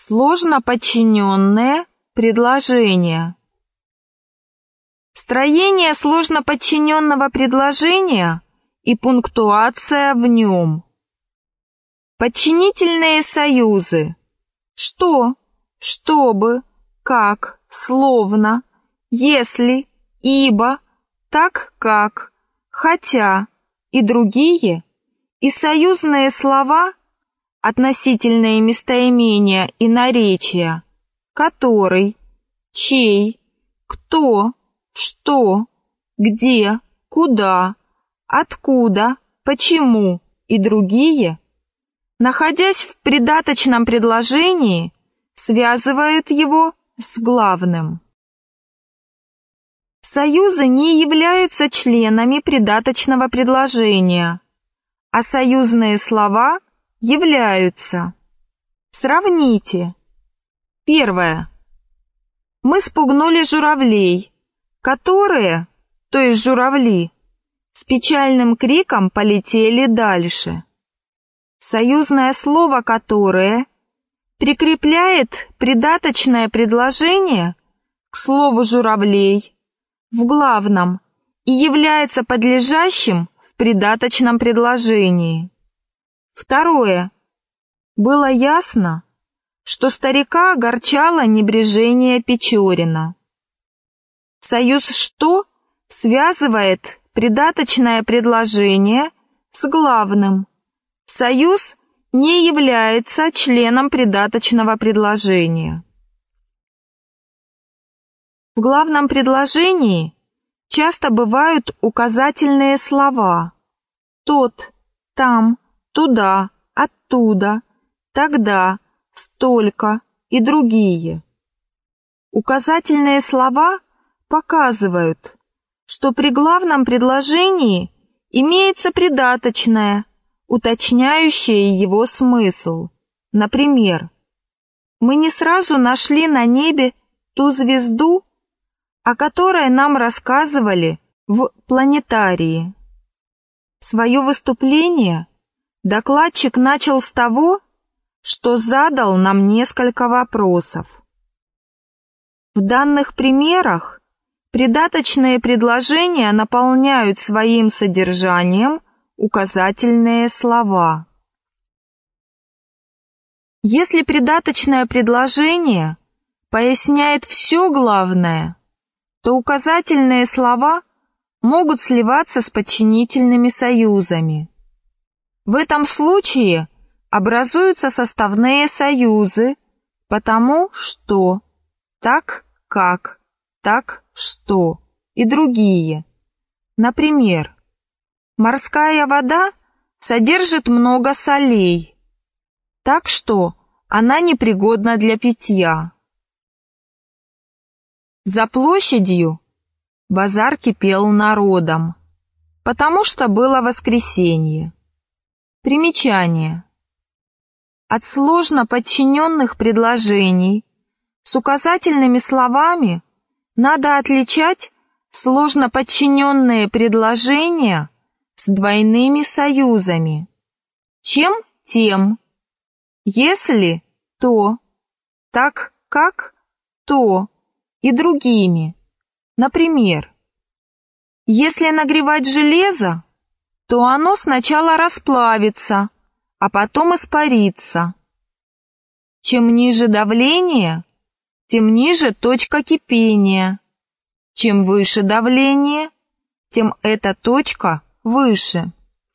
Сложно подчиненное предложение. Строение сложно подчиненного предложения и пунктуация в нем. Подчинительные союзы. Что, чтобы, как, словно, если, ибо, так как, хотя и другие, и союзные слова, относительные местоимения и наречия, который, чей, кто, что, где, куда, откуда, почему и другие, находясь в придаточном предложении, связывают его с главным. Союзы не являются членами придаточного предложения, а союзные слова являются. Сравните. Первое. Мы спугнули журавлей, которые, то есть журавли, с печальным криком полетели дальше. Союзное слово «которое» прикрепляет придаточное предложение к слову «журавлей» в главном и является подлежащим в придаточном предложении. Второе. Было ясно, что старика огорчало небрежение Печорина. Союз «что» связывает придаточное предложение с главным. Союз не является членом придаточного предложения. В главном предложении часто бывают указательные слова «тот», «там», «туда», «оттуда», «тогда», «столько» и другие. Указательные слова показывают, что при главном предложении имеется придаточное, уточняющее его смысл. Например, мы не сразу нашли на небе ту звезду, о которой нам рассказывали в планетарии. Свое выступление докладчик начал с того, что задал нам несколько вопросов. В данных примерах придаточные предложения наполняют своим содержанием указательные слова. Если придаточное предложение поясняет все главное, то указательные слова могут сливаться с подчинительными союзами. В этом случае образуются составные союзы, потому что, так как, так что и другие. Например, морская вода содержит много солей, так что она непригодна для питья. За площадью базар кипел народом, потому что было воскресенье. Примечание. От сложно подчиненных предложений с указательными словами надо отличать сложно подчиненные предложения с двойными союзами. Чем – тем. Если – то. Так как – то. И другими. Например, если нагревать железо, то оно сначала расплавится, а потом испарится. Чем ниже давление, тем ниже точка кипения. Чем выше давление, тем эта точка выше.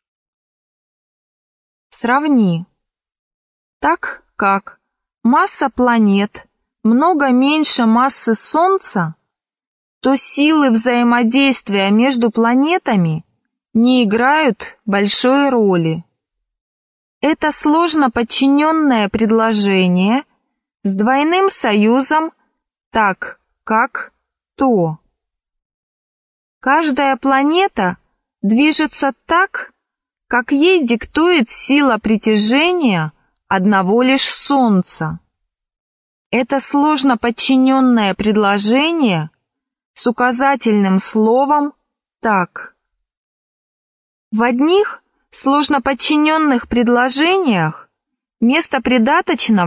Сравни. Так как масса планет много меньше массы Солнца, то силы взаимодействия между планетами не играют большой роли. Это сложно подчиненное предложение с двойным союзом «так как то». Каждая планета движется так, как ей диктует сила притяжения одного лишь Солнца. Это сложно подчиненное предложение с указательным словом «так». В одних сложно подчиненных предложениях место придаточного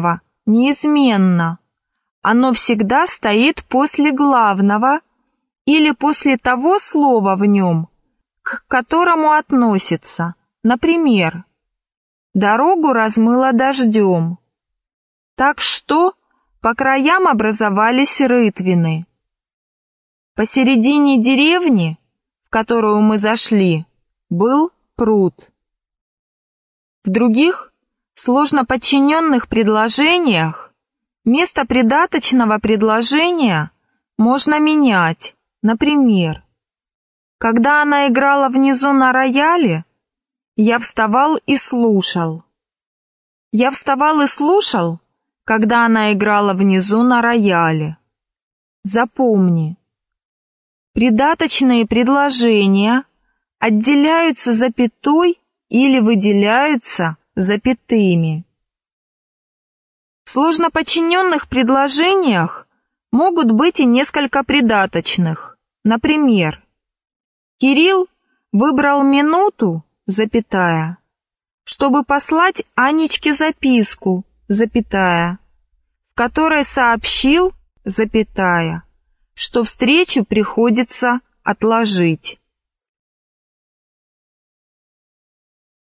неизменно. Оно всегда стоит после главного или после того слова в нем, к которому относится. Например, «Дорогу размыло дождем». Так что по краям образовались рытвины. Посередине деревни, в которую мы зашли, был пруд. В других сложно подчиненных предложениях место придаточного предложения можно менять. Например, когда она играла внизу на рояле, я вставал и слушал. Я вставал и слушал, когда она играла внизу на рояле. Запомни, придаточные предложения отделяются запятой или выделяются запятыми. В сложноподчиненных предложениях могут быть и несколько придаточных. Например, Кирилл выбрал минуту, запятая, чтобы послать Анечке записку, запятая, в которой сообщил, запятая, что встречу приходится отложить.